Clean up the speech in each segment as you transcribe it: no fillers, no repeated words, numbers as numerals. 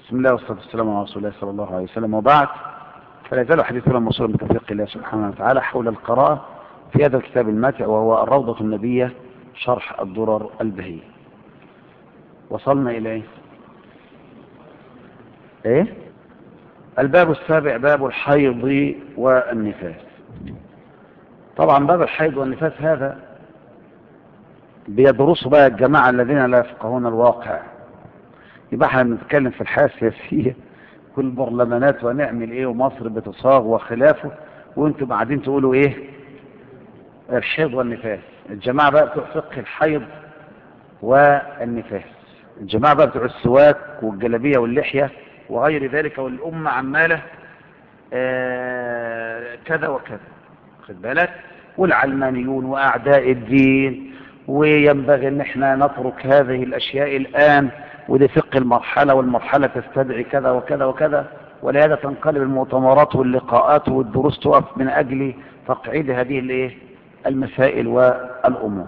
بسم الله والصلاة والسلام على رسول الله صلى الله عليه وسلم، وبعد، فلا يزال حديثنا موصولا بتوفيق الله سبحانه وتعالى حول القراءة في هذا الكتاب الماتع، وهو الروضة النبية شرح الدرر البهية. وصلنا إلى إيه؟ الباب السابع، باب الحيض والنفاس. طبعا باب الحيض والنفاس هذا بيدرسوا بقى الجماعة الذين لا يفقهون الواقع. يبقى احنا بنتكلم في الحياة السياسية والبرلمانات ونعمل ايه ومصر بتصاغ وخلافه، وانتم قاعدين تقولوا ايه؟ الحيض والنفاس. الجماعة بقى بتوع فقه الحيض والنفاس، الجماعة بقى بتوع السواك والجلابية واللحية وغير ذلك، والأمة عمالة كذا وكذا، خد بالك، والعلمانيون وأعداء الدين، وينبغي ان احنا نترك هذه الاشياء الان، ودي فقه المرحلة، والمرحلة تستدعي كذا وكذا وكذا، ولهذا تنقلب المؤتمرات واللقاءات والدروس تقف من اجل تقعيد هذه المسائل والامور.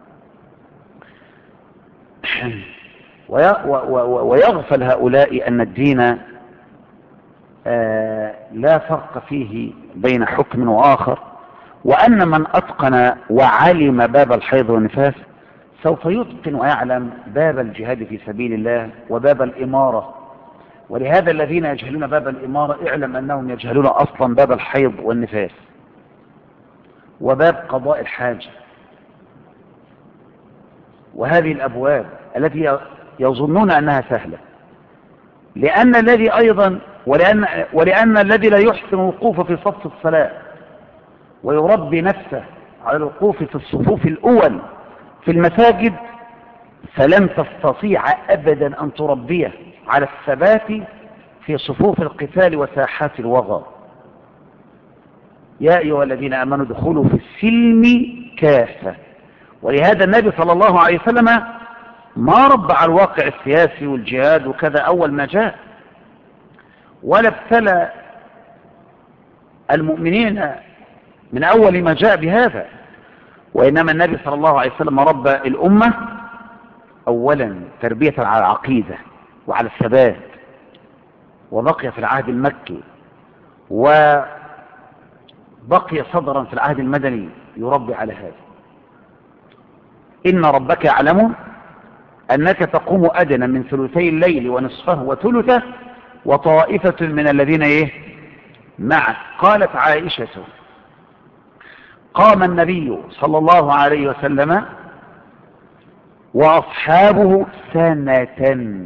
ويغفل هؤلاء ان الدين لا فرق فيه بين حكم واخر، وأن من أتقن وعلم باب الحيض والنفاس سوف يتقن ويعلم باب الجهاد في سبيل الله وباب الإمارة. ولهذا الذين يجهلون باب الإمارة اعلم أنهم يجهلون أصلا باب الحيض والنفاس وباب قضاء الحاجة، وهذه الأبواب التي يظنون أنها سهلة، لأن الذي أيضا ولأن الذي لا يحسن الوقوف في صف الصلاة ويربي نفسه على الوقوف في الصفوف الأول في المساجد، فلن تستطيع أبدا أن تربيه على الثبات في صفوف القتال وساحات الوغى. يا أيها الذين آمنوا ادخلوا في السلم كافة. ولهذا النبي صلى الله عليه وسلم ما ربى على الواقع السياسي والجهاد وكذا أول ما جاء، ولا ابتلى المؤمنين من أول ما جاء بهذا، وإنما النبي صلى الله عليه وسلم ربى الأمة أولا تربية على العقيدة وعلى الثبات، وبقي في العهد المكي وبقي صدرا في العهد المدني يربي على هذا. إن ربك يعلم أنك تقوم أدنى من ثلثي الليل ونصفه وثلثه وطائفة من الذين معك. قالت عائشة: قام النبي صلى الله عليه وسلم وأصحابه سنة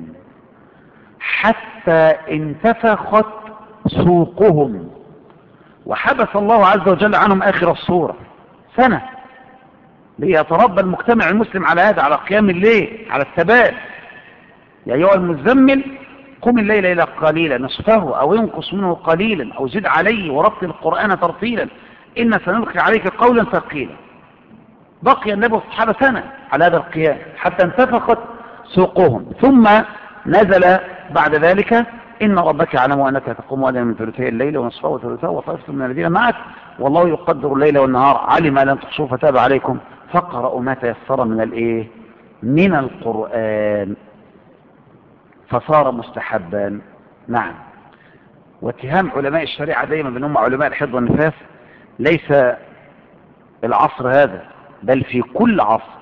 حتى انتفخت سوقهم، وحبس الله عز وجل عنهم آخر الصورة سنة ليتربى المجتمع المسلم على هذا، على قيام الليل، على الثبات. يا أيها المزمل قم الليل إلى قليلا نصفه أو ينقص منه قليلا أو زد عليه ورتل القرآن ترتيلا إن سنلقي عليك قولا ثقيلا. بقي النبي والصحابة سنة على هذا القيام حتى انتفخت سوقهم، ثم نزل بعد ذلك: إن ربك يعلم أنك تقوم أدنى من ثلثي الليل ونصفه وثلثه وطائفة من الذين معك والله يقدر الليل والنهار علم لن تحصوا فتاب عليكم فاقرأوا ما تيسر من القرآن، فصار مستحبا. نعم. واتهام علماء الشريعة دائما بأنهم علماء الحيض والنفاس ليس العصر هذا، بل في كل عصر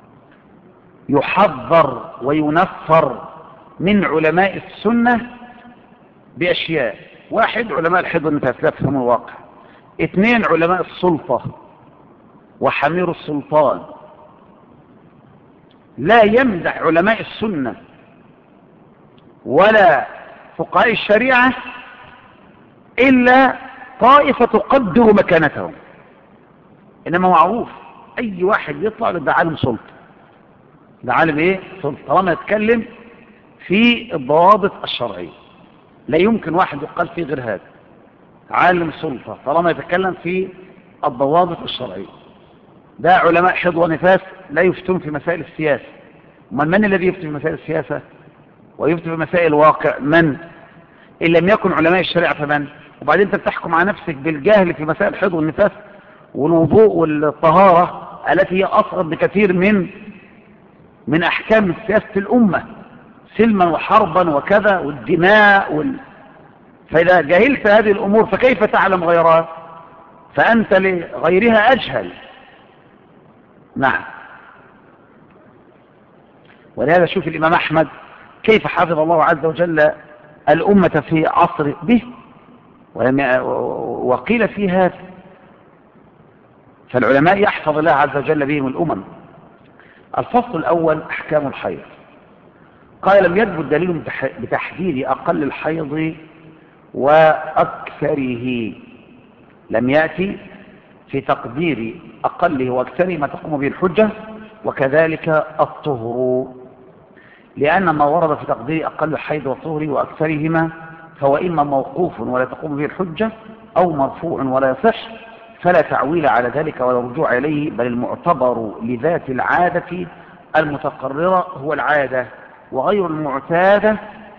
يحذر وينفر من علماء السنة بأشياء: واحد، علماء الحيض والنفاس لا يفهمون الواقع. اثنين، علماء السلطة وحمير السلطان. لا يمدح علماء السنة ولا فقهاء الشريعة إلا طائفة تقدر مكانتهم، إنما معروف أي واحد يطلع ده عالم سلطة، ده عالم سلطة، طالما يتكلم في الضوابط الشرعية. لا يمكن واحد يقال فيه غير هذا عالم سلطة طالما يتكلم في الضوابط الشرعية. ده علماء حيض ونفاس لا يفتون في مسائل السياسة. من الذي يفتي في مسائل السياسة ويفتي في مسائل الواقع؟ من؟ إن لم يكن علماء الشريعة فمن؟ وبعدين انت بتحكم على نفسك بالجهل في مسائل الحيض والنفاس والوضوء والطهارة التي هي أصغر بكثير من أحكام سياسة الأمة. سلما وحربا وكذا والدماء فإذا جهلت هذه الأمور فكيف تعلم غيرها؟ فأنت لغيرها أجهل. نعم. ولهذا شوف الإمام أحمد كيف حفظ الله عز وجل الأمة في عصر به، وقيل في هذا. فالعلماء يحفظ الله عز وجل بهم الأمم. الفصل الأول أحكام الحيض. قال لم يثبت دليل بتحديد أقل الحيض وأكثره، لم يأتي في تقدير أقله وأكثره ما تقوم به الحجة، وكذلك الطهر، لأن ما ورد في تقدير أقل الحيض والطهر وأكثرهما فهو إما موقوف ولا تقوم به الحجة أو مرفوع ولا يصح، فلا تعويل على ذلك ولا رجوع إليه، بل المعتبر لذات العادة المتقررة هو العادة، وغير المعتادة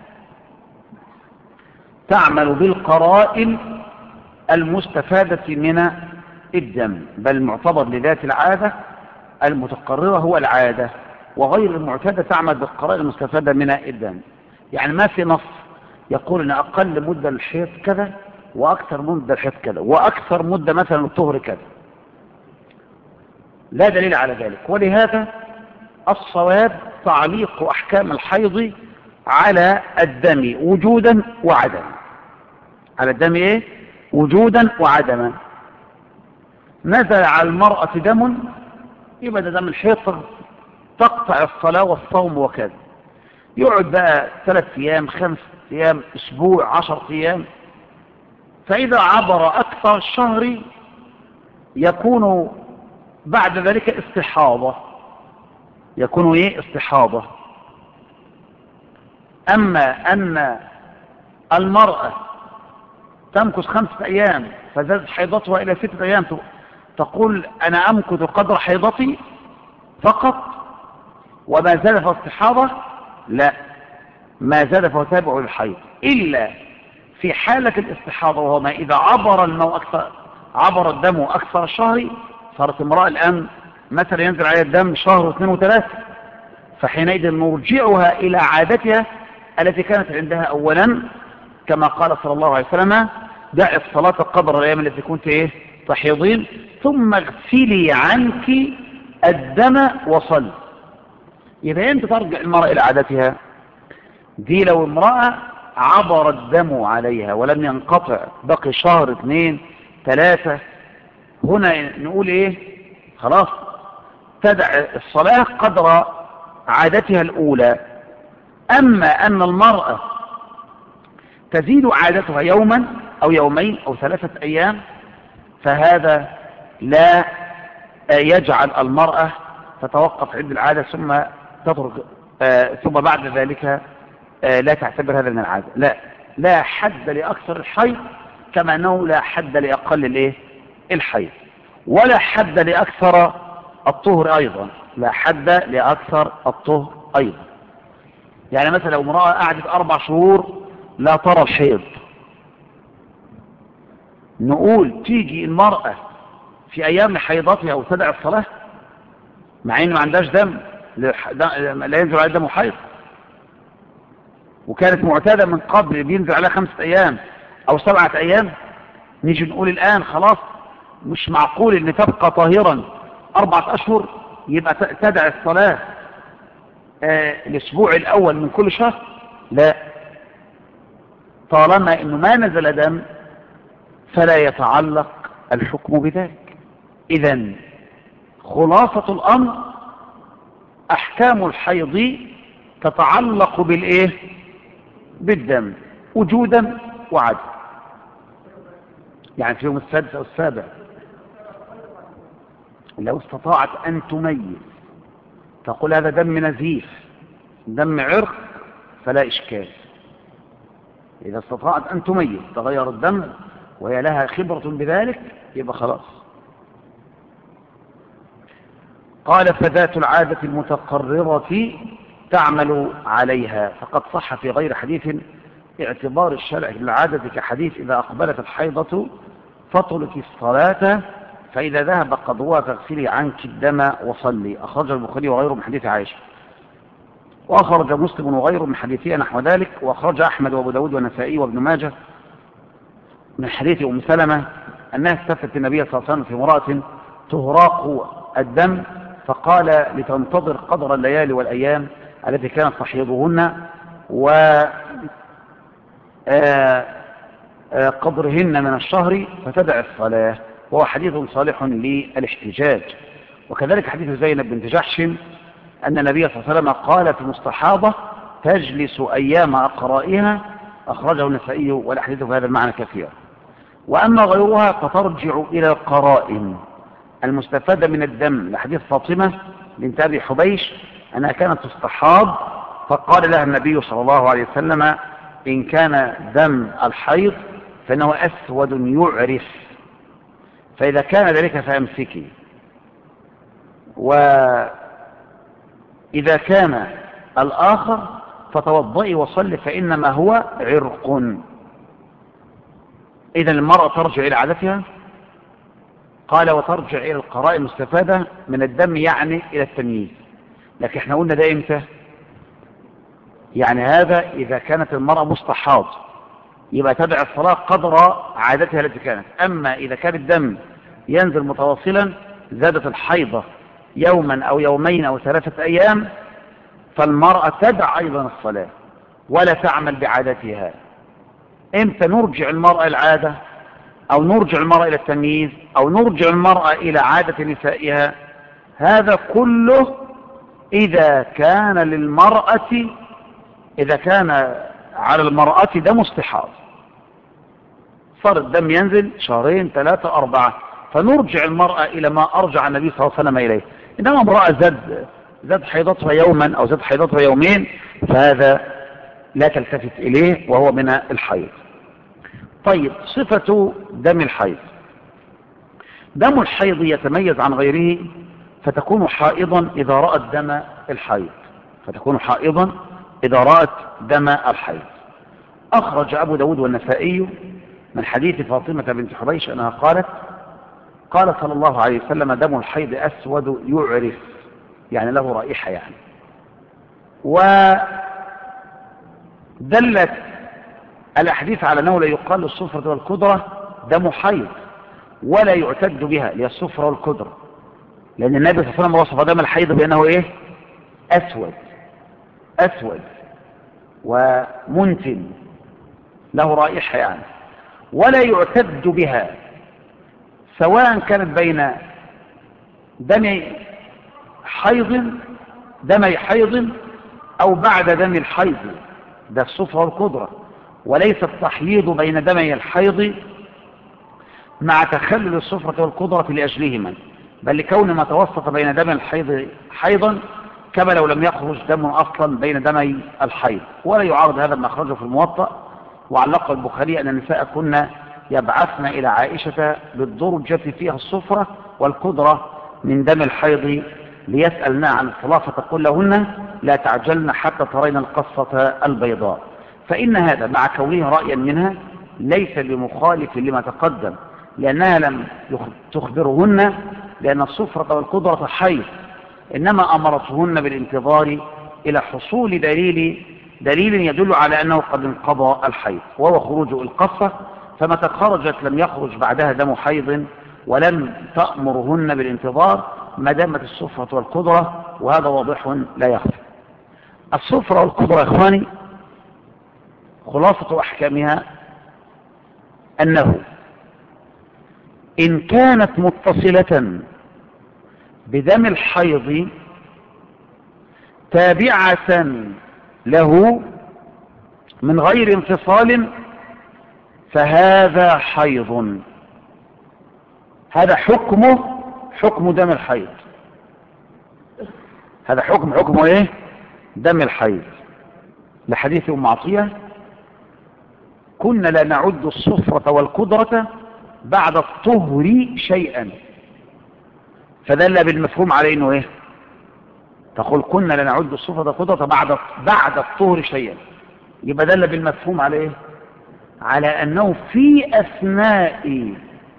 تعمل بالقرائن المستفادة من الدم، بل المعتبر لذات العادة المتقررة هو العادة، وغير المعتادة تعمل بالقرائن المستفادة من الدم. يعني ما في نص يقول ان اقل مدة للحيض كذا واكثر مدة للحيض كذا واكثر مدة مثلا للطهر كذا، لا دليل على ذلك. ولهذا الصواب تعليق احكام الحيض على الدم وجودا وعدما. على الدم ايه؟ وجودا وعدما. نزل على المرأة دم يبقى ده دم الحيض، تقطع الصلاة والصوم وكذا، يقعد بقى 3 أيام 5 أيام أسبوع 10 أيام، فإذا عبر أكثر الشهر يكون بعد ذلك استحاضة، يكون ايه؟ استحاضة. أما أن المرأة تمكث 5 أيام فزادت حيضتها إلى 6 أيام تقول أنا أمكث قدر حيضتي فقط وما زاد فهو استحاضة، لا، ما زاد فهو تابع للحيض، إلا في حالة الاستحاضة، وهو ما إذا عبر الدم أكثر الشهر. صارت امرأة الآن مثلا ينزل عليها الدم شهر و2 و3، فحينئذ نرجعها إلى عادتها التي كانت عندها أولا، كما قال صلى الله عليه وسلم دع الصلاة قدر الأيام التي كنت تحيضين ثم اغسلي عنك الدم وصل. يبقى أنت ترجع المرأة إلى عادتها دي. لو امرأة عبر الدم عليها ولم ينقطع بقي شهر 2 3، هنا نقول ايه؟ خلاص تدع الصلاة قدر عادتها الأولى. أما أن المرأة تزيد عادتها يوما أو يومين أو 3 أيام، فهذا لا يجعل المرأة تتوقف عند العادة ثم تترك ثم بعد ذلك لا تعتبر هذا من العادة. لا حد لأكثر الحيض، كما أنه لا حد لأقل الحيض، ولا حد لأكثر الطهر أيضا، لا حد لأكثر الطهر أيضا. يعني مثلا لو امرأة قعدت 4 شهور لا ترى الحيض، نقول تيجي المرأة في أيام حيضتها وتدع الصلاة مع إنه ما عندهاش دم، لا ينزل على دم حيض، وكانت معتادة من قبل بينزل عليها 5 أيام أو 7 أيام، نيجي نقول الآن خلاص مش معقول إن تبقى طاهرا 4 أشهر يبقى تدع الصلاة الأسبوع الأول من كل شهر؟ لا، طالما إنه ما نزل دم فلا يتعلق الحكم بذلك. إذن خلاصة الأمر أحكام الحيض تتعلق بالدم وجودا وعدم، يعني في يوم 6 أو 7 لو استطاعت أن تميز تقول هذا دم نزيف دم عرق فلا إشكال. إذا استطاعت أن تميز تغير الدم وهي لها خبرة بذلك يبقى خلاص. قال فذات العادة المتقررة تعمل عليها، فقد صح في غير حديث اعتبار الشرع بالعادة كحديث إذا أقبلت الحيضة فطلك الصلاة فإذا ذهب قضوها فاغسلي عنك الدم وصلي، أخرج البخاري وغيره من حديث عائشة. وأخرج مسلم وغيره من حديثه نحو ذلك، وأخرج أحمد وأبو داود والنسائي وابن ماجه من حديث أم سلمة أنها استفتت النبي صلى الله عليه وسلم في امرأة تهراق الدم، فقال لتنتظر قدر الليالي والأيام التي كانت تحيضهن وقدرهن من الشهر فتدع الصلاة، وهو حديث صالح للاحتجاج. وكذلك حديث زينب بنت جحش أن النبي صلى الله عليه وسلم قال في مستحاضة تجلس أيام أقرائها، أخرجه النسائي، والأحاديث في هذا المعنى كثيرة. وأما غيرها فترجع إلى القرائن المستفادة من الدم لحديث فاطمة بنت أبي حبيش أنها كانت تستحاض، فقال لها النبي صلى الله عليه وسلم إن كان دم الحيض فإنه أسود يعرف، فإذا كان ذلك فأمسكي، وإذا كان الآخر فتوضئي وصلي فإنما هو عرق. إذا المرأة ترجع إلى عادتها. قال وترجع إلى القرائن المستفادة من الدم، يعني إلى التمييز. لكن احنا قلنا ده إمتى؟ يعني هذا إذا كانت المرأة مستحاض يبقى تدع الصلاة قدر عادتها التي كانت. أما إذا كان الدم ينزل متواصلا زادت الحيضة يوما أو يومين أو 3 أيام، فالمرأة تدع أيضا الصلاة ولا تعمل بعادتها. إمتى نرجع المرأة العادة أو نرجع المرأة إلى التمييز أو نرجع المرأة إلى عادة نسائها؟ هذا كله إذا كان على المرأة دم استحاضة، صار الدم ينزل 2 3 4، فنرجع المرأة إلى ما أرجع النبي صلى الله عليه وسلم إليه. إنما امرأة زاد حيضتها يوما أو زاد حيضتها يومين فهذا لا تلتفت إليه وهو من الحيض. طيب، صفة دم الحيض. دم الحيض يتميز عن غيره فتكون حائضا إذا رأت دم الحيض، دم الحيض. أخرج أبو داود والنسائي من حديث فاطمة بنت حبيش أنها قال صلى الله عليه وسلم دم الحيض أسود يعرف، يعني له رائحة يعني. ودلت الأحاديث على أنه لا يقال للصفرة والكدرة دم حيض ولا يعتد بها للصفرة والكدرة، لأن النبي صلى الله عليه وسلم وصف دم الحيض بأنه إيه؟ أسود ومنتن له رائحة يعني. ولا يعتد بها سواء كانت بين دمي حيض أو بعد دم الحيض، ده الصفرة والكدرة، وليس التحييض بين دمي الحيض مع تخلل الصفرة والكدرة لأجلهما، بل لكون ما توسط بين دم الحيض حيضا كما لو لم يخرج دم أصلا بين دمي الحيض. ولا يعارض هذا ما أخرجه في الموطأ وعلق البخاري أن النساء كنا يبعثن إلى عائشة بالدرجة فيها الصفرة والكدرة من دم الحيض ليسألنا عن الصلاة، فتقول لهن لا تعجلن حتى ترين القصة البيضاء. فإن هذا مع كونه رأيا منها ليس بمخالف لما تقدم، لأنها لم تخبرهن لأن الصفرة والكدرة حيض، إنما أمرتهن بالانتظار إلى حصول دليل يدل على أنه قد انقضى الحيض، وهو خروج القصة. فمتى خرجت لم يخرج بعدها دم حيض ولم تأمرهن بالانتظار ما دامت الصفرة والكدرة، وهذا واضح لا يخفى. الصفرة والكدرة يا إخواني خلاصة أحكامها أنه إن كانت متصلة بدم الحيض تابعة له من غير انفصال فهذا حيض، هذا حكم دم الحيض، هذا حكمه ايه؟ دم الحيض، لحديث أم عطية كنا لا نعد الصفرة والكدرة بعد الطهر شيئا، فدل بالمفهوم على انه ايه؟ تقول كنا لا نعد الصفرة والكدرة بعد الطهر شيئا، يبقى دل بالمفهوم على ايه؟ على انه في اثناء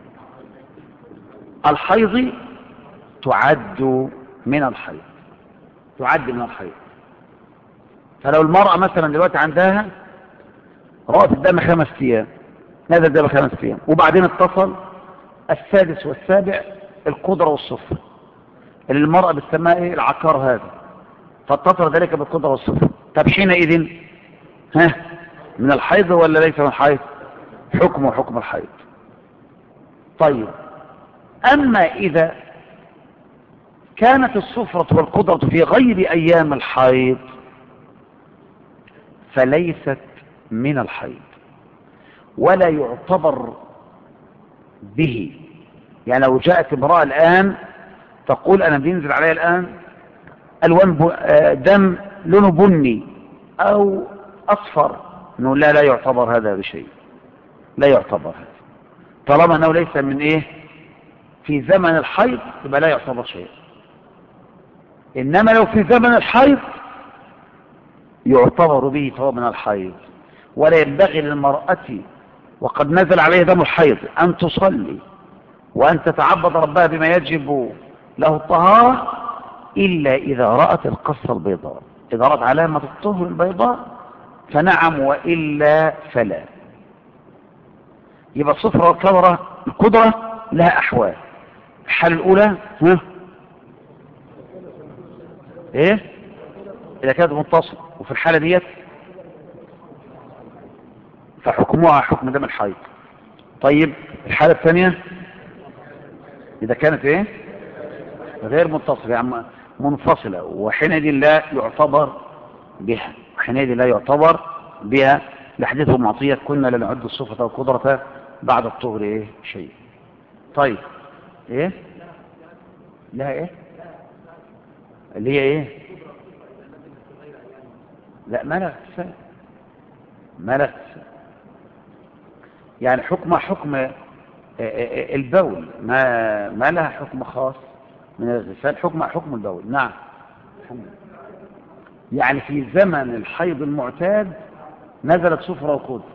الحيض تعد من الحيض. فلو المرأة مثلا دلوقتي عندها رأت الدم 5 أيام، نزل الدم 5 أيام، وبعدين اتصل السادس والسابع القدرة والصفر، اللي المرأة بتسمى ايه؟ العكار هذا، فاتصل ذلك بالقدرة والصفر. طب حينئذ ها، من الحيض ولا ليس من الحيض؟ حكمه حكم الحيض. طيب، أما إذا كانت الصفرة والقدرة في غير أيام الحيض فليست من الحيض ولا يعتبر به. يعني لو جاءت امرأة الآن تقول أنا بينزل علي الآن ألوان دم لونه بني أو أصفر، نقول لا يعتبر هذا بشيء، لا يعتبر هذا طالما أنه ليس من إيه؟ في زمن الحيض يبقى لا يعتبر شيء. إنما لو في زمن الحيض يعتبر به فهو من الحيض. ولا ينبغي للمرأة وقد نزل عليه دم الحيض أن تصلي وأن تتعبد ربها بما يجب له الطهارة إلا إذا رأت القصة البيضاء. إذا رأت علامة الطهر البيضاء فنعم، وإلا فلا. يبقى الصفرة القدرة لها أحوال. الحالة الأولى إيه؟ إذا كانت متصل، وفي الحالة ديت فحكمها حكم دم الحيض. طيب الحالة الثانية إذا كانت إيه؟ غير متصلة، يعني منفصلة، وحينئذ لا يعتبر بها، وحينئذ لا يعتبر بها لحديث معطية كنا لنعد الصفة والقدرة بعد الطهر إيه؟ شيء. طيب إيه؟ لها إيه؟ اللي هي إيه؟ لا، ما لها اغتسال، ما لها اغتسال. يعني حكم البول، ما لها حكم خاص من الاغتسال، حكم البول. نعم. يعني في زمن الحيض المعتاد نزلت صفرة وقدرة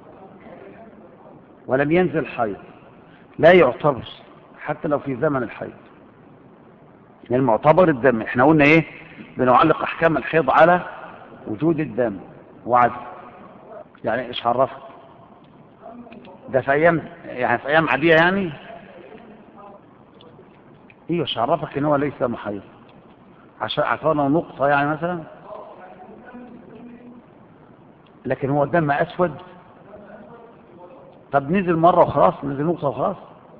ولم ينزل حيض لا يعتبر حتى لو في زمن الحيض. يعني المعتبر الدم. احنا قلنا ايه؟ بنعلق احكام الحيض على وجود الدم وعدم. يعني ايش عرفت ده في ايام، يعني في ايام عاديه يعني؟ ايوه، ايش عرفك ان هو ليس محيض؟ عشان اعطانا نقطه يعني مثلا، لكن هو الدم اسود. طب نزل مره وخلاص، نزل نقطه وخلاص؟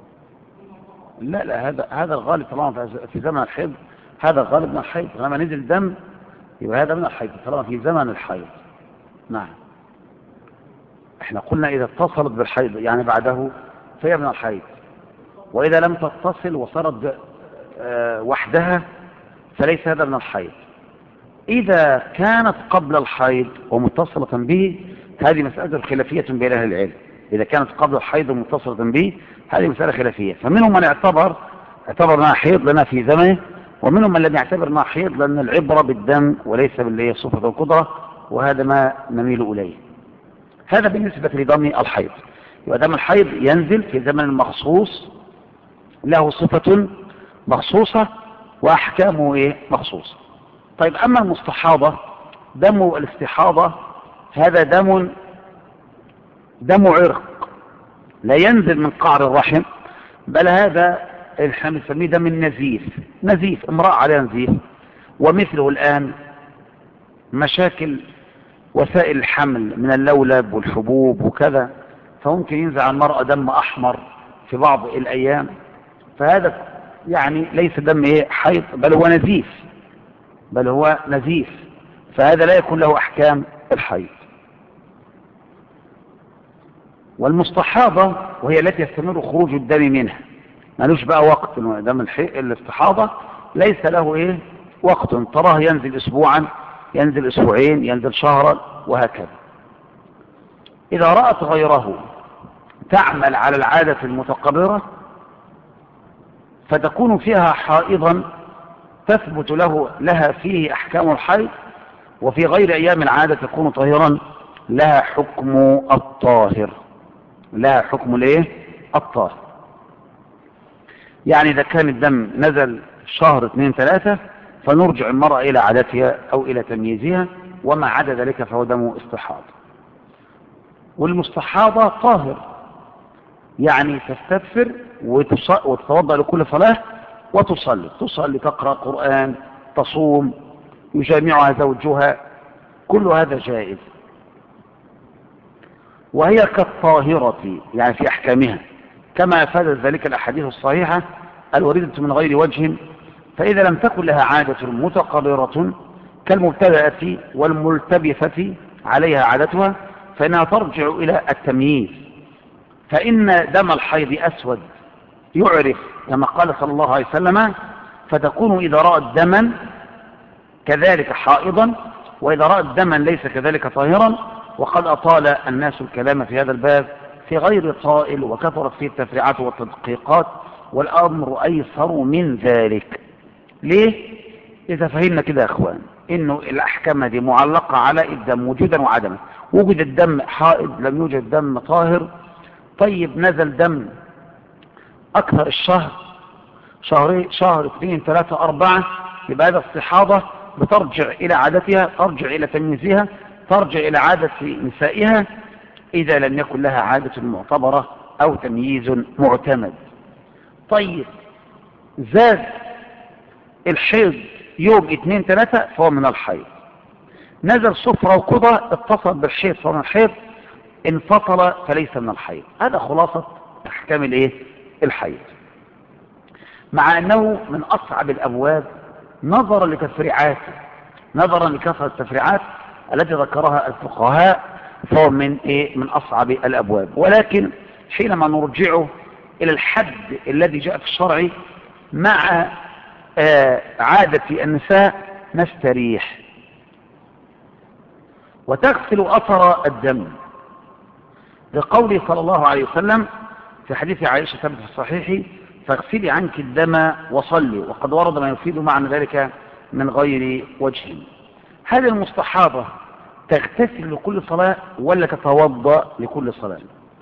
لا، هذا الغالب طالما في زمن الحيض، هذا الغالب من الحيض. لما نزل دم يبقى هذا من الحيض طالما في زمن الحيض. نعم. احنا قلنا اذا اتصلت بالحيض يعني بعده فهي من الحيض، واذا لم تتصل وصارت وحدها فليس هذا من الحيض. اذا كانت قبل الحيض ومتصلة به هذه مسألة خلافية بين اهل العلم. اذا كانت قبل الحيض ومتصلة به هذه مسألة خلافية، فمنهم من اعتبر انها حيض لنا في زمنه، ومنهم من لم يعتبر انها حيض لان العبرة بالدم وليس باللي هي صفة والقدرة، وهذا ما نميل اليه. هذا بالنسبة لدم الحيض. يبقى دم الحيض ينزل في زمن مخصوص له صفة مخصوصة وأحكامه إيه؟ مخصوصة. طيب أما المستحاضة، دم الاستحاضة هذا دم عرق لا ينزل من قعر الرحم، بل هذا احنا بنسميه دم النزيف. نزيف، امرأة عليها نزيف، ومثله الآن مشاكل وسائل الحمل من اللولب والحبوب وكذا، فممكن ينزل على المرأة دم أحمر في بعض الأيام، فهذا يعني ليس دم ايه؟ حيض، بل هو نزيف، فهذا لا يكون له أحكام الحيض. والمستحاضة وهي التي يستمر خروج الدم منها، مالوش بقى وقت. دم الاستحاضة ليس له ايه؟ وقت، تراه ينزل اسبوعا، ينزل اسبوعين، ينزل شهرا، وهكذا. اذا رأت غيره تعمل على العادة المتقررة فتكون فيها حائضا تثبت لها فيه احكام الحيض، وفي غير ايام العادة تكون طاهرا لها حكم الطاهر، لها حكم الايه؟ الطاهر. يعني اذا كان الدم نزل شهر 2 3 فنرجع المرأة الى عادتها او الى تمييزها، وما عدا ذلك فهو دم استحاضة. والمستحاضة طاهر، يعني تستغفر وتتوضأ لكل صلاة تصلي تقرأ قرآن، تصوم، يجامعها زوجها، كل هذا جائز، وهي كالطاهرة يعني في أحكامها، كما أفادت ذلك الأحاديث الصحيحة الواردة من غير وجه. فإذا لم تكن لها عادة متقررة كالمبتدأة والملتبسة عليها عادتها فإنها ترجع إلى التمييز. فإن دم الحيض أسود يعرف كما قال صلى الله عليه وسلم: فتكون إذا رأت دما كذلك حائضا، وإذا رأت دما ليس كذلك طاهرا. وقد أطال الناس الكلام في هذا الباب في غير طائل، وكثرت فيه التفريعات والتدقيقات، والأمر أيسر من ذلك. ليه؟ إذا فهمنا كده يا أخوان إنه الأحكام دي معلقة على الدم وجودا وعدما. وجد الدم حائض، لم يوجد دم طاهر. طيب نزل دم أكثر الشهر، شهر 2 3 4، يبقى هذا استحاضة بترجع إلى عادتها، ترجع إلى تمييزها، ترجع إلى عادة نسائها إذا لم يكن لها عادة معتبرة أو تمييز معتمد. طيب زاد الحيض يوم 2 3 فهو من الحيض. نزل صفرة وقضى اتصل بالحيض فهو من الحيض، انفصل فليس من الحيض. هذا خلاصة أحكام الحيض، مع أنه من أصعب الأبواب نظرا لتفريعاته، نظرا لكثرة التفريعات التي ذكرها الفقهاء، فهو من أصعب الأبواب. ولكن حينما نرجعه إلى الحد الذي جاء في الشرع مع عادة النساء نستريح. وتغسل أثر الدم لقوله صلى الله عليه وسلم في حديث عائشة ثبت في الصحيح: فاغسلي عنك الدم وصلي. وقد ورد ما يفيد معنى ذلك من غير وجه. هل المستحاضة تغتسل لكل صلاة ولا تتوضأ لكل صلاة؟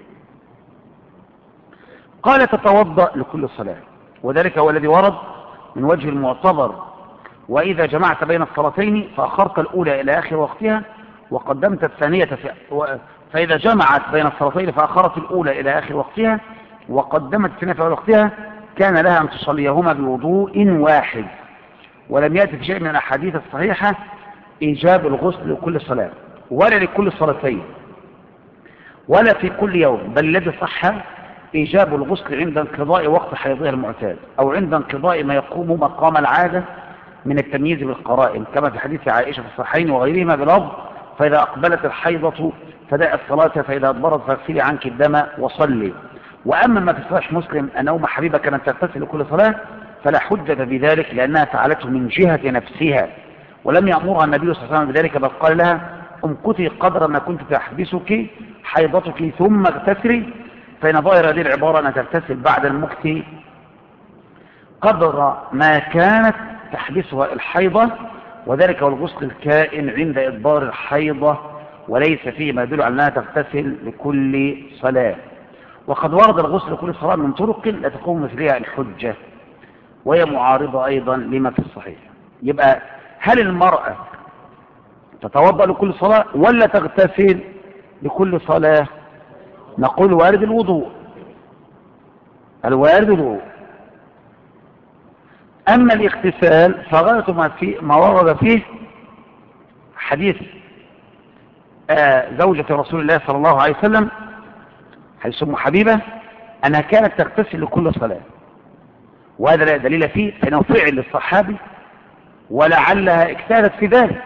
قال تتوضأ لكل صلاة، وذلك هو الذي ورد من وجه المعتبر: وإذا جمعت بين الصلاتين فأخرت الأولى إلى آخر وقتها وقدمت الثانية فإذا جمعت بين الصلاتين فأخرت الأولى إلى آخر وقتها وقدمت الثانية في أول وقتها كان لها أن تصليهما بوضوء واحد. ولم يأتي في شيء من الأحاديث الصحيحة إيجاب الغسل لكل صلاة ولا لكل صلاتين ولا في كل يوم، بل الذي صح إيجاب الغسل عند انقضاء وقت حيضها المعتاد أو عند انقضاء ما يقوم مقام العادة من التمييز بالقرائن، كما في حديث عائشة في الصحيحين وغيرهما بلفظ: فإذا أقبلت الحيضة فداء الصلاة، فإذا أدبرت فاغسلي عنك الدم وصلي. وأما ما في صحيح مسلم أن أم حبيبة كانت تغتسل لكل صلاة فلا حجة بذلك، لأنها فعلته من جهة نفسها، ولم يأمرها النبي صلى الله عليه وسلم بذلك، بل قال لها: امكثي قدر ما كنت تحبسك حيضتك ثم اغتسلي. فإن ظاهر هذه العبارة أنها تغتسل بعد المكث قدر ما كانت تحبسها الحيضة، وذلك هو الغسل الكائن عند إدبار الحيضة، وليس فيه ما يدل على أنها تغتسل لكل صلاة. وقد ورد الغسل لكل صلاة من طرق لا تقوم مثلها الحجة، وهي معارضة أيضا لما في الصحيح. يبقى هل المرأة تتوضأ لكل صلاة ولا تغتسل لكل صلاة؟ نقول وارد الوضوء، الوارد الوضوء. أما الاغتسال فغاية ما ورد فيه حديث زوجة رسول الله صلى الله عليه وسلم حديث أم حبيبة أنها كانت تغتسل لكل صلاة، وهذا لا دليل فيه، فإنه فعل للصحابي ولعلها اجتهدت في ذلك،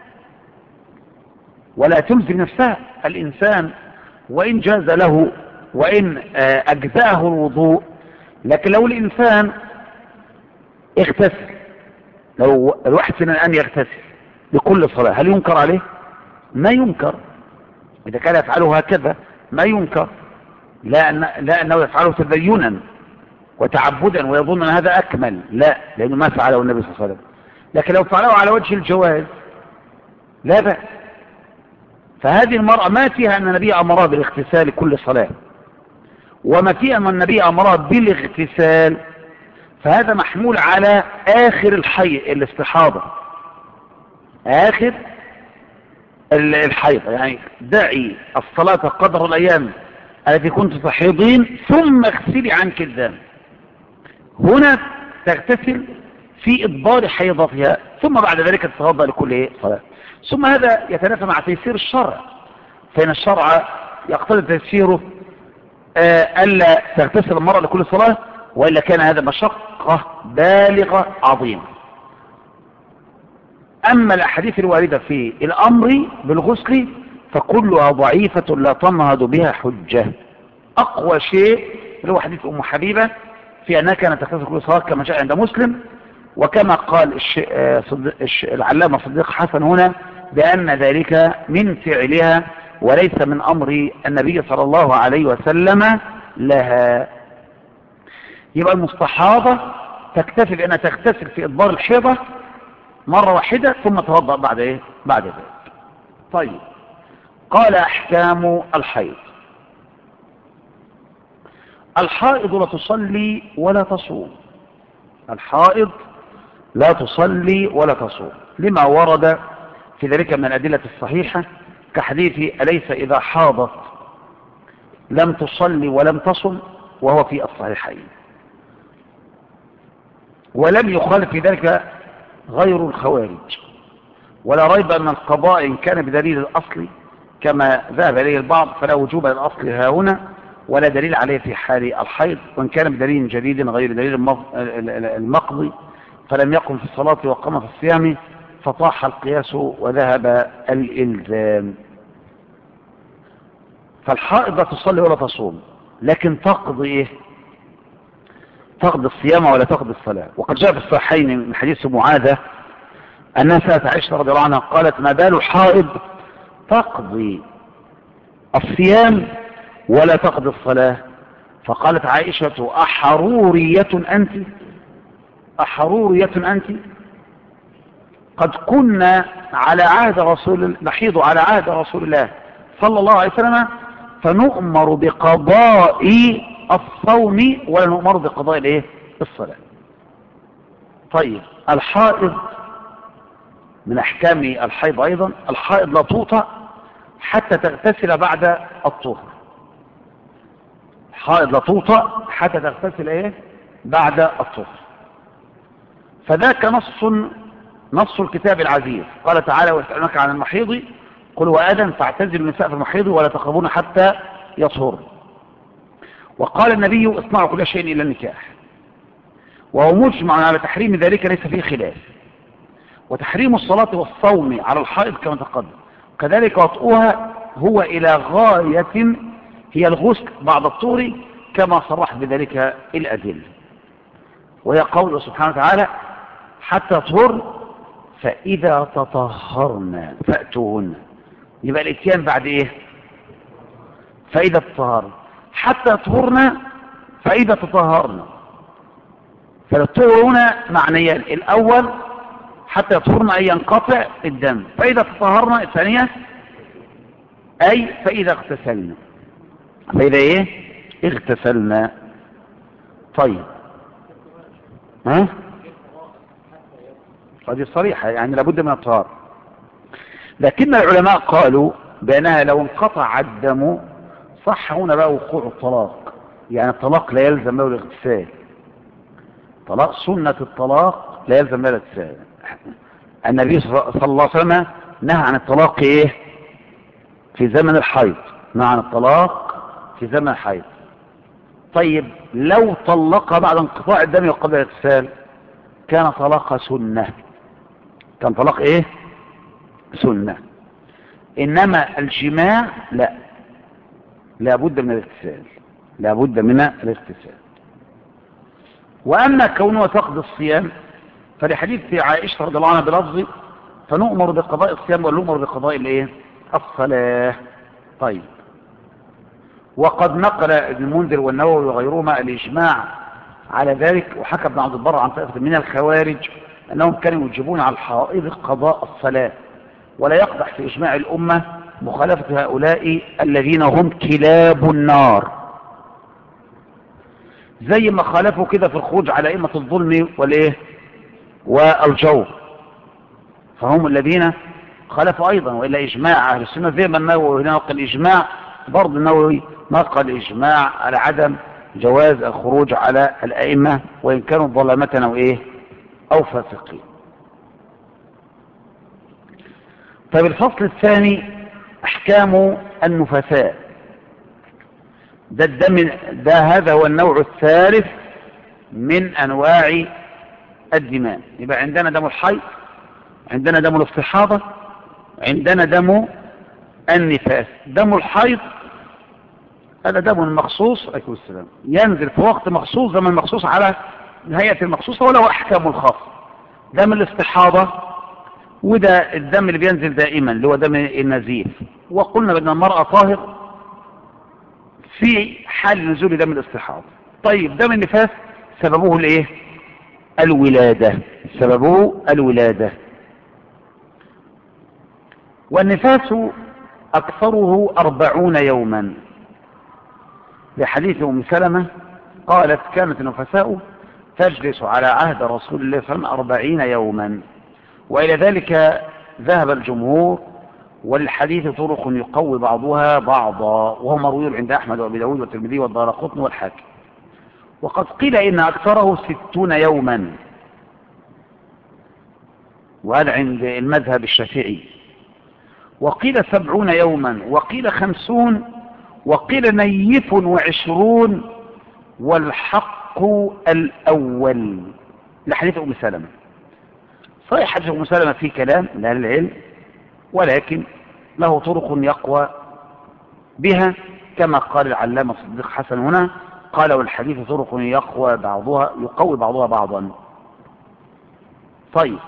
ولا تلزم نفسها. الإنسان وإن جاز له وإن أجزاه الوضوء، لكن لو الإنسان اغتسل، لو الواحد أن يغتسل لكل صلاة هل ينكر عليه؟ ما ينكر. إذا كان يفعله هكذا ما ينكر، لا أنه يفعله تدينا وتعبدا ويظن أن هذا أكمل، لا، لأنه ما فعله النبي صلى الله عليه وسلم. لكن لو فعله على وجه الجواز لا بأس. فهذه المرأة ما فيها أن النبي أمرها بالاغتسال كل صلاة، وما فيها أن النبي أمرها بالاغتسال، فهذا محمول على آخر الاستحاضة، آخر الحيض، يعني دعي الصلاة قدر الأيام التي كنت تحيضين ثم اغسلي عنك الدم. هنا تغتسل في إدبار حيضتها ثم بعد ذلك تتوضأ لكل صلاة. ثم هذا يتنافى مع تيسير الشرع، فإن الشرع يقتضي تيسيره ألا تغتسل المرأة لكل صلاة، وإلا كان هذا مشقة بالغة عظيمة. أما الأحاديث الواردة في الأمر بالغسل فكلها ضعيفة لا تنهض بها حجة. أقوى شيء اللي هو حديث أم حبيبة في أنها كانت تغتسل كل صلاة كما جاء عند مسلم، وكما قال العلامة صديق حسن هنا بأن ذلك من فعلها وليس من أمر النبي صلى الله عليه وسلم لها. يبقى المستحاضة تكتفي بأنها تغتسل في إدبار الحيضة مرة واحدة ثم توضأ بعد ذلك. طيب، قال أحكام الحيض. الحائض لا تصلي ولا تصوم. الحائض لا تصلي ولا تصوم لما ورد في ذلك من الأدلة الصحيحة كحديث أليس إذا حاضت لم تصلي ولم تصم، وهو في الصحيحين. ولم يخالف في ذلك غير الخوارج، ولا ريب أن القضاء إن كان بدليل الأصل كما ذهب إليه البعض فلا وجوب للأصل ها هنا ولا دليل عليه في حال الحيض، وإن كان بدليل جديد غير دليل المقضي فلم يقم في الصلاة وقام في الصيام فطاح القياس وذهب الإلزام. فالحائض لا تصلي ولا تصوم، لكن تقضي إيه؟ تقضي الصيام ولا تقضي الصلاة. وقد جاء في الصحيحين من حديث معاذة أنها سألت عائشة رضي الله عنها قالت ما بال الحائض تقضي الصيام ولا تقضي الصلاة؟ فقالت عائشة أحرورية أنت؟ أحرورية أنت؟ قد كنا على عهد نحيض على عهد رسول الله صلى الله عليه وسلم فنؤمر بقضاء الصوم ولا نؤمر بقضاء الصلاة. طيب، الحائض من أحكام الحيض أيضا الحائض لا توطأ حتى تغتسل بعد الطهر. الحائض لا توطأ حتى تغتسل بعد الطهر. فذاك نص الكتاب العزيز. قال تعالى ويسألونك عن المحيض قل وأذن فاعتزلوا النساء في المحيض ولا تقربون حتى يطهرن. وقال النبي اصنعوا كل شيء إلا النكاح، وهو مجمع على تحريم ذلك ليس فيه خلاف. وتحريم الصلاة والصوم على الحائض كما تقدم، كذلك وطئها هو إلى غاية هي الغسل بعد الطهر كما صرح بذلك الأدلة، وهي قوله سبحانه وتعالى حتى طهر فإذا تطهرنا فأتوهن. يبقى الاتيان بعد فإذا تطهرنا، حتى طهرنا فإذا تطهرنا. فالطهر هنا معنيان، الأول حتى يطهرنا أي ينقطع الدم، فإذا تطهرنا الثانية أي فإذا اغتسلنا. فإذا اغتسلنا. طيب، هذه صريحة يعني لابد من الطهارة. لكن العلماء قالوا بأنها لو انقطع الدم صح هنا بقى وقوع الطلاق، يعني الطلاق لا يلزم له الاغتسال. طلاق سنة الطلاق لا يلزم له الاغتسال. النبي صلى الله عليه وسلم نهى عن الطلاق في زمن الحيض، نهى عن الطلاق في زمن الحيض. طيب، لو طلق بعد انقطاع الدم وقبل الاغتسال كان طلاق سنة، كان طلاق سنة. انما الجماع لا بد من الاغتسال، لا بد من الاغتسال. واما كونه تقضي الصيام فلحديث عائشة رضي الله عنها بلفظ فنؤمر بقضاء الصيام ونؤمر بقضاء الصلاة. طيب، وقد نقل ابن المنذر والنووي وغيرهما الإجماع على ذلك، وحكى ابن عبد البر عن طائفة من الخوارج أنهم كانوا يوجبون على الحائض قضاء الصلاة، ولا يقدح في إجماع الأمة مخالفة هؤلاء الذين هم كلاب النار، زي ما خالفوا كده في الخروج على أئمة الظلم والجور، فهم الذين خالفوا أيضا، وإلا إجماع أهل السنة زي ما النووي نقل إجماع، برضه النووي نقل إجماع على عدم جواز الخروج على الأئمة وإن كانوا ظلمة أو إيه أو فاسقين. طيب الفصل الثاني أحكام النفساء. ده الدم ده، هذا هو النوع الثالث من أنواع الدماء. يبقى عندنا دم الحيض، عندنا دم الاستحاضة، عندنا دم النفاس. دم الحيض هذا دم مخصوص عليكم السلام، ينزل في وقت مخصوص، زمن مخصوص، على الهيئة المخصوصة وله أحكام الخاصة. دم الاستحاضة وده الدم اللي بينزل دائما اللي هو دم النزيف، وقلنا بأن المرأة طاهر في حال نزول دم الاستحاضة. طيب دم النفاس سببه الايه؟ الولادة، سببه الولادة. والنفاس أكثره 40 يوما، لحديث أم سلمة قالت كانت النفساء تجلس على عهد رسول الله صلى الله عليه وسلم 40 يوما، وإلى ذلك ذهب الجمهور، والحديث طرق يقوي بعضها بعضا، وهو مروي عند أحمد وأبي داود والترمذي والدارقطني والحاكم. وقد قيل إن أكثره 60 يوما، وهذا عند المذهب الشافعي، وقيل 70 يوما، وقيل 50، وقيل نيف 20، والحق الأول لحديث أم سلمة. صحيح حديث أم سلمة فيه كلام لأهل العلم، ولكن له طرق يقوى بها، كما قال العلامة الصديق حسن هنا، قال والحديث طرق يقوي بعضها بعضا. طيب،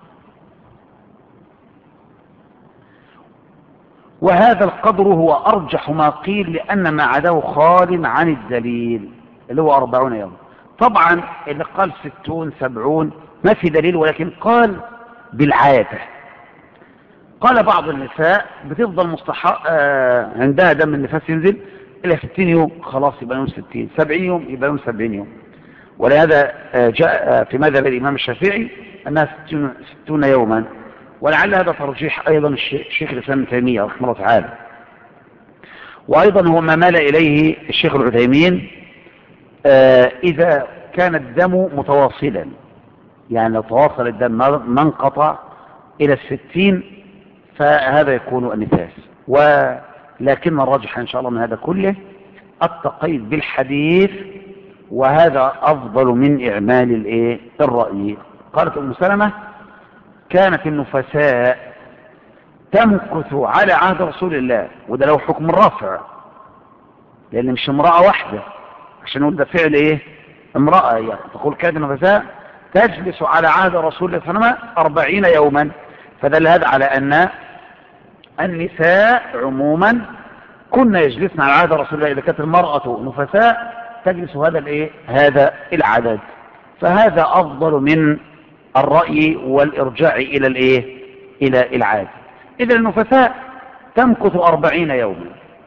وهذا القدر هو أرجح ما قيل، لأن ما عداه خال عن الدليل اللي هو 40 يوم. طبعا اللي قال 60 70 ما في دليل، ولكن قال بالعادة. قال بعض النساء بتفضل عندها دم النفاس ينزل إلى 60 يوم، خلاص يبقى يوم 60، 70 يوم يبقى يوم 70 يوم. ولهذا جاء في مذهب الإمام الشافعي أنها 60 يوما، ولعل هذا ترجيح أيضا الشيخ الإسلام ابن تيمية رحمه الله تعالى، وأيضا هو ما مال إليه الشيخ العثيمين إذا كان الدم متواصلا، يعني لو تواصل الدم ما انقطع إلى 60 فهذا يكون النفاس. ولكن الراجح إن شاء الله من هذا كله التقييد بالحديث، وهذا أفضل من إعمال الرأي. قالت أم سلمة كانت النفساء تمكث على عهد رسول الله، وده له حكم الرفع لأن مش امرأة واحدة، عشان نقول ده فعل امرأة، يعني تقول كانت النفساء تجلس على عهد رسول الله صلى الله عليه وسلم 40 يوما، فدل هذا على أن النساء عموما كنا يجلسن على عهد رسول الله. إذا كانت المرأة نفساء تجلس هذا العدد، فهذا أفضل من الرأي والإرجاع إلى العادة. إذا النفساء تمكث 40 يوما.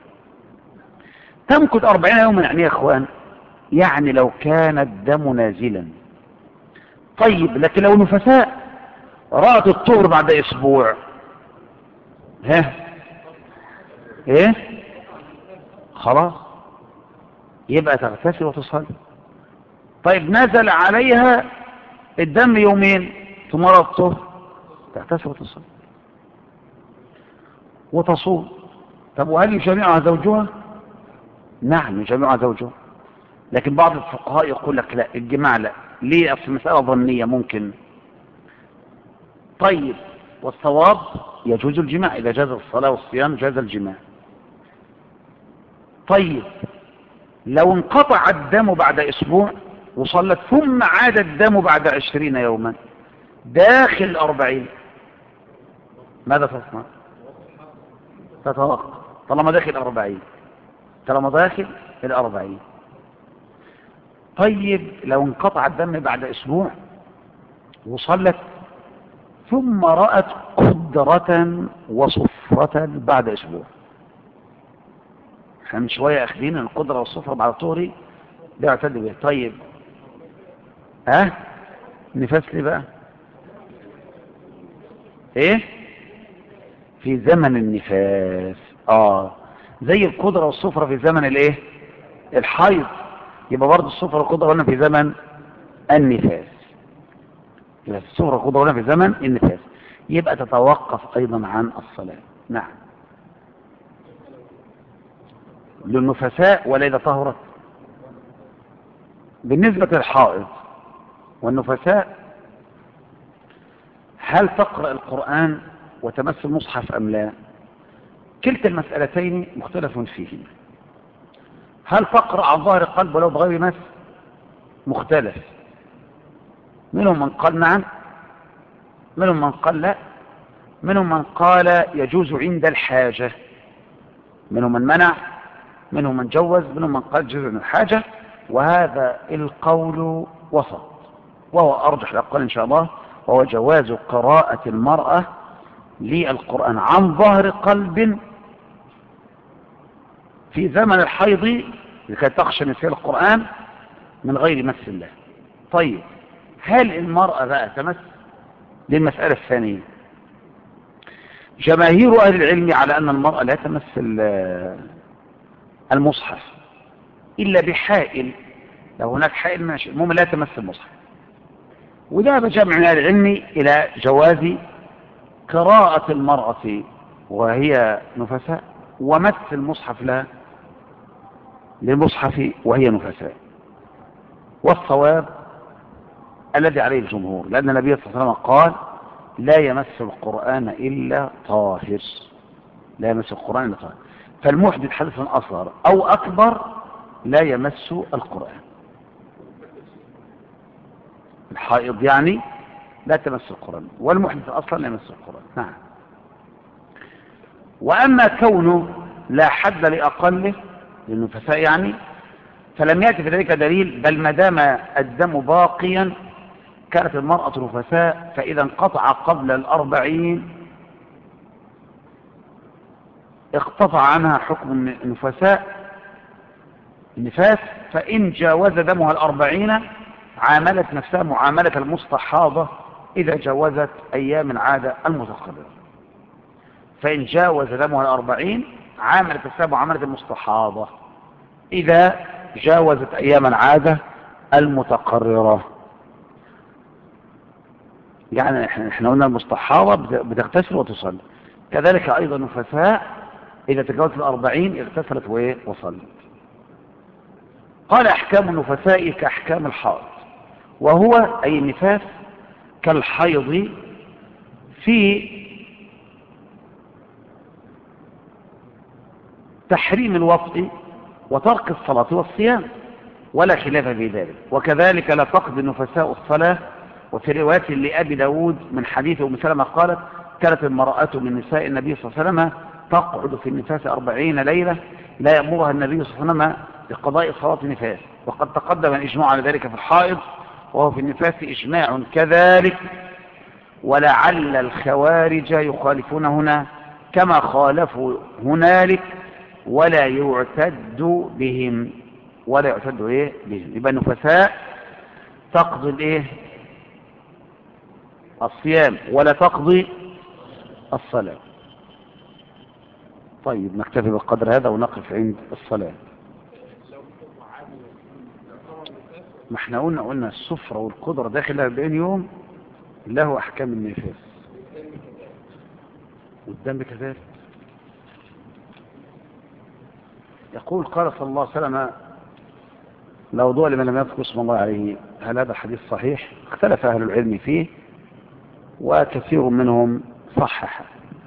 تمكث 40 يوما يعني يا إخوان، يعني لو كان الدم نازلا. طيب لكن لو نفساء رأت الطهر بعد أسبوع، خلاص يبقى تغتسل وتصلي. طيب نزل عليها الدم يومين ثم رأت الطهر، تغتسل وتصلي وتصوم. طب وهل يجامعها زوجها؟ نعم يجامعها زوجها، لكن بعض الفقهاء يقول لك لا، الجماع لا. ليه؟ أصل المسألة ظنية ممكن. طيب والصواب يجوز الجماع، إذا جاز الصلاة والصيام جاز الجماع. طيب لو انقطع الدم بعد أسبوع وصلت ثم عاد الدم بعد 20 يوما داخل 40، ماذا تصنع؟ تتوقف طالما داخل 40، طالما داخل 40. طيب لو انقطع الدم بعد أسبوع وصلت ثم رأت قدرة وصفرة بعد أسبوع، احنا من شوية أخذين القدرة والصفرة بعد الطهر ده يعتد به. طيب نفاس ليه بقى؟ في زمن النفاس. زي القدرة والصفرة في زمن الايه؟ الحيض. يبقى برضه الصفرة والقدرة هنا في زمن النفاس. يبقى الصفرة والقدرة هنا في زمن النفاس، يبقى تتوقف ايضا عن الصلاة. نعم. للنفساء ولا اذا طهرت؟ بالنسبة للحائض والنفساء، هل تقرأ القرآن وتمس المصحف أم لا؟ كلتا المسألتين مختلف فيهما. هل تقرأ عن ظهر قلب ولو بغير مس؟ مختلف. منهم من قال نعم، منهم من قال لا، منهم من قال يجوز عند الحاجة، منهم من منع، منهم من جوز، منهم من قال جزء من الحاجة. وهذا القول وسط، وهو أرجح الأقوال إن شاء الله، وهو جواز قراءة المرأة للقرآن عن ظهر قلب في زمن الحيض لكي تخشى نسيان القرآن من غير مس الله. طيب، هل المرأة بقى تمس؟ للمسألة الثانية، جماهير أهل العلم على أن المرأة لا تمس المصحف إلا بحائل. لو هناك حائل ماشي، المهم لا تمس المصحف. وذهب جمع من أهل العلم إلى جواز قراءة المرأة وهي نفساء ومس المصحف لها للمصحف وهي نفساء. والصواب الذي عليه الجمهور، لأن النبي صلى الله عليه وسلم قال لا يمس القرآن إلا طاهر، لا يمس القرآن إلا طاهر. فالمحدث حدث أصغر أو أكبر لا يمس القرآن. الحائض يعني لا تمس القرآن، والمحدث أصلا لا يمس القرآن. نعم. وأما كونه لا حد لأقله للنفساء يعني، فلم يأتي في ذلك دليل، بل ما دام الدم باقيا كانت المرأة نفساء، فإذا انقطع قبل 40 اقتطع عنها حكم النفساء النفاس. فإن جاوز دمها 40 عاملت نفسها معاملة المستحاضة إذا جاوزت أيام العادة المتقررة. فإن جاوز دمها 40 عاملت نفسها معاملة المستحاضة إذا جاوزت أيام العادة المتقررة. يعني احنا قلنا المستحاضة بتغتسل وتصلي، كذلك أيضا نفساء إذا تجاوزت 40 اغتسلت وصلت. قال أحكام النفساء كأحكام الحائض، وهو أي النفاس كالحيض في تحريم الوطء وترك الصلاة والصيام، ولا خلاف في ذلك. وكذلك لا تقضي النفساء الصلاة. وفي رواية لأبي داود من حديث أم سلمة قالت كانت المرأة من نساء النبي صلى الله عليه وسلم تقعد في النفاس 40 ليلة لا يأمرها النبي صلى الله عليه وسلم بقضاء صلاة النفاس. وقد تقدم الإجماع على ذلك في الحائض، وهو في النفاس إجماع كذلك. ولعل الخوارج يخالفون هنا كما خالفوا هنالك، ولا يعتد بهم. ولا يعتد بهم. يبقى النفساء تقضي الصيام ولا تقضي الصلاة. طيب، نكتفي بقدر هذا ونقف عند الصلاة. ما احنا قلنا الصفرة والقدرة داخل 40 يوم له أحكام النفاس، والدم كذلك. يقول قال صلى الله عليه وسلم لا وضوء لمن لم يذكر اسم الله عليه. هل هذا حديث صحيح؟ اختلف أهل العلم فيه وكثير منهم صحح.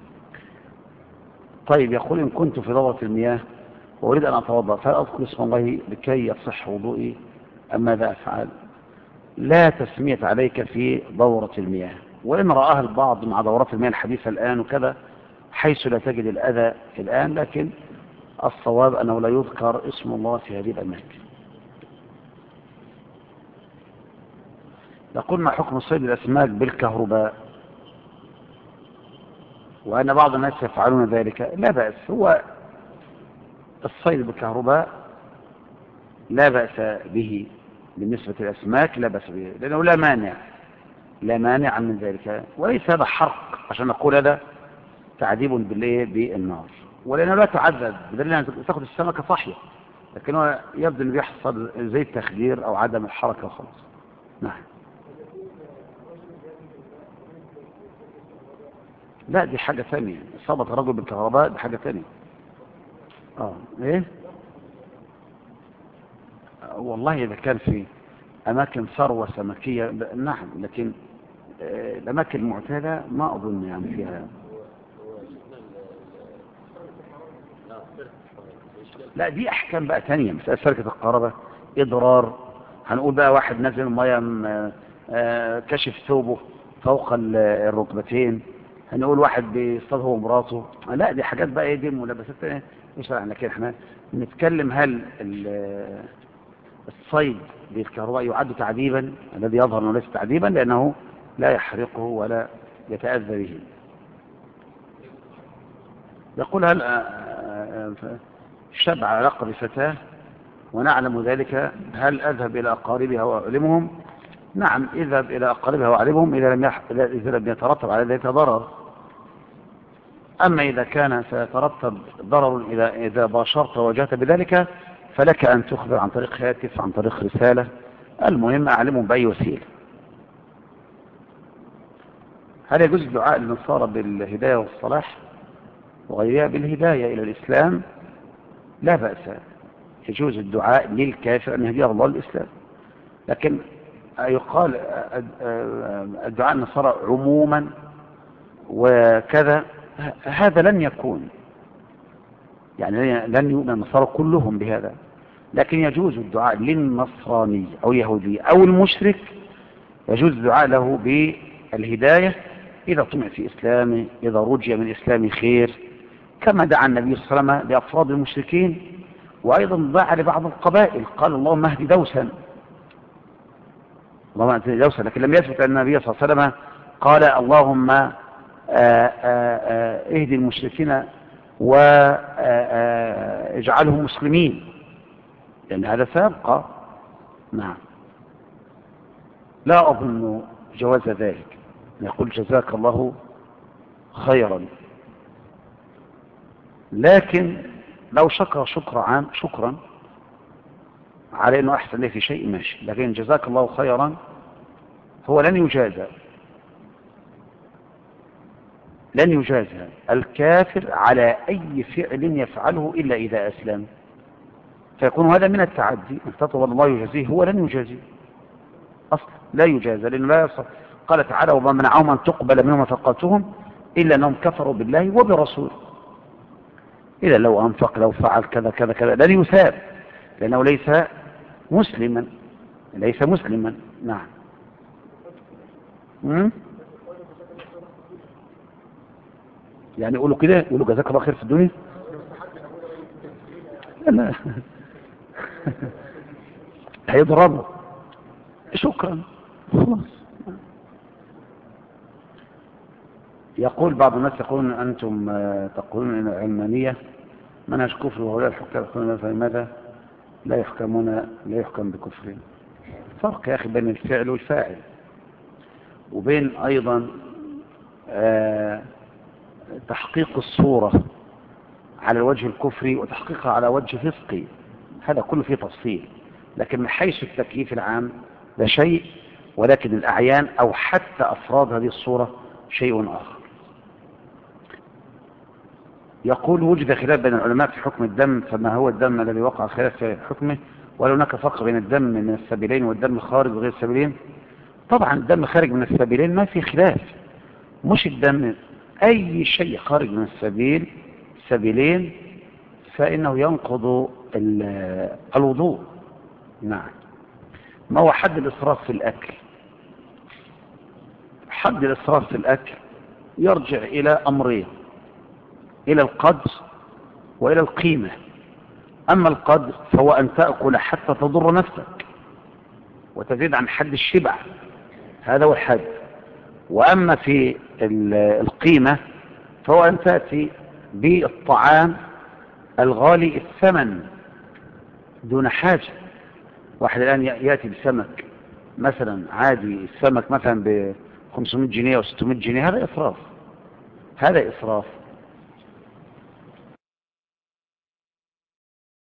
طيب، يقول إن كنت في دورة المياه وأريد أن أتوضأ فهل أذكر اسم الله لكي يصح وضوئي أم ماذا أفعل؟ لا تسمية عليك في دورة المياه، وإن رآها البعض مع دورات المياه الحديثة الآن وكذا حيث لا تجد الأذى الآن، لكن الصواب أنه لا يذكر اسم الله في هذه الأماكن. يقول ما حكم صيد الأسماك بالكهرباء؟ وأن بعض الناس يفعلون ذلك. لا بأس، هو الصيد بالكهرباء لا بأس به بالنسبة للأسماك، لا بأس به لأنه لا مانع من ذلك، وليس هذا حرق عشان نقول هذا تعذيب بالايه بالنار، ولأنه لا تعذب بدليل أنك تاخد السمكة صحية، لكن هو يبدو أنه بيحصل زي التخدير أو عدم الحركة وخلاص. نعم. لا دي حاجة ثانية، إصابة رجل بالكهرباء دي حاجة ثانية. إيه؟ والله إذا كان في أماكن ثروة سمكية نعم، لكن الأماكن المعتادة ما أظن يعني فيها. لا دي أحكام بقى تانية، مسألة سرقة الكهرباء إضرار، هنقول بقى واحد نزل المية كشف ثوبه فوق الركبتين، هنقول واحد بيصطاد هو ومراته. لا دي حاجات بقى، دي ملابسات تانية مش رأينا. لكن احنا نتكلم هل الصيد بالكهرباء يعد تعذيبا؟ الذي يظهر انه ليس تعذيبا لأنه لا يحرقه ولا يتأذى به. يقول هل شاب على رقبة فتاة ونعلم ذلك، هل أذهب إلى أقاربها وأعلمهم؟ نعم اذهب إلى أقاربها وأعلمهم إذا لم يترتب على ذلك ضرر. أما إذا كان سيترتب ضرر إذا باشرت وواجهت بذلك فلك أن تخبر عن طريق هاتف، عن طريق رسالة، المهم أعلمهم بأي وسيلة. هل يجوز الدعاء للنصارى بالهداية والصلاح وغيرها بالهداية إلى الإسلام؟ لا بأس، يجوز الدعاء للكافر أن يهديه الله للإسلام، لكن يقال الدعاء النصارى عموما وكذا هذا لن يكون، يعني لن يؤمن النصارى كلهم بهذا، لكن يجوز الدعاء للنصراني أو اليهودي أو المشرك، يجوز الدعاء له بالهداية إذا طمع في إسلامه، إذا رجي من إسلام خير، كما دعا النبي صلى الله عليه وسلم لأفراد المشركين، وأيضا دعا لبعض القبائل قال اللهم اهد دوسا، اللهم اهد دوسا، لكن لم يثبت أن النبي صلى الله عليه وسلم قال اللهم اهد المشركين واجعلهم مسلمين، لأن هذا سابقا. نعم. لا أظن جواز ذلك، يقول جزاك الله خيرا، لكن لو شكر شكرا على أنه أحسن لي في شيء ماشي، لكن جزاك الله خيرا هو لن يجازى الكافر على أي فعل يفعله إلا إذا أسلم، فيكون هذا من التعدي أن تطلب الله يجازيه، هو لن يجازيه أصلا، لا يجازى لأنه لا يصح. قال تعالى وما منعهم أن تقبل منهم نفقاتهم إلا أنهم كفروا بالله وبرسوله، إذا لو أنفق لو فعل كذا كذا كذا لن يثاب لأنه ليس مسلما. نعم. يعني يقولوا كده، يقولوا جزاك الله خير في الدنيا. لا هيضربوا شكرا خلاص. يقول بعض الناس يقولون أنتم تقولون أن العلمانية منهج كفر وهؤلاء الحكام يقولون فلماذا لا يحكم بكفرهم؟ فرق يا أخي بين الفعل والفاعل، وبين أيضا تحقيق الصورة على الوجه الكفري وتحقيقها على وجه فسقي، هذا كله فيه تفصيل، لكن من حيث التكييف العام ده شيء، ولكن الأعيان أو حتى أفراد هذه الصورة شيء آخر. يقول وجد خلاف بين العلماء في حكم الدم، فما هو الدم الذي وقع الخلاف في حكمه؟ وهل هناك فرق بين الدم من السبيلين والدم الخارج وغير السبيلين؟ طبعا الدم خارج من السبيلين ما في خلاف، مش الدم، أي شيء خارج من سبيلين فإنه ينقض الوضوء. نعم. ما هو حد الإسراف في الأكل؟ حد الإسراف في الأكل يرجع إلى أمرين، إلى القدر وإلى القيمة. أما القدر فهو أن تأكل حتى تضر نفسك وتزيد عن حد الشبع، هذا هو الحد. وأما في القيمة فهو أن تأتي بالطعام الغالي الثمن دون حاجة. واحد الآن يأتي بسمك مثلا عادي، السمك مثلا ب 500 جنيه أو 600 جنيه، هذا إسراف.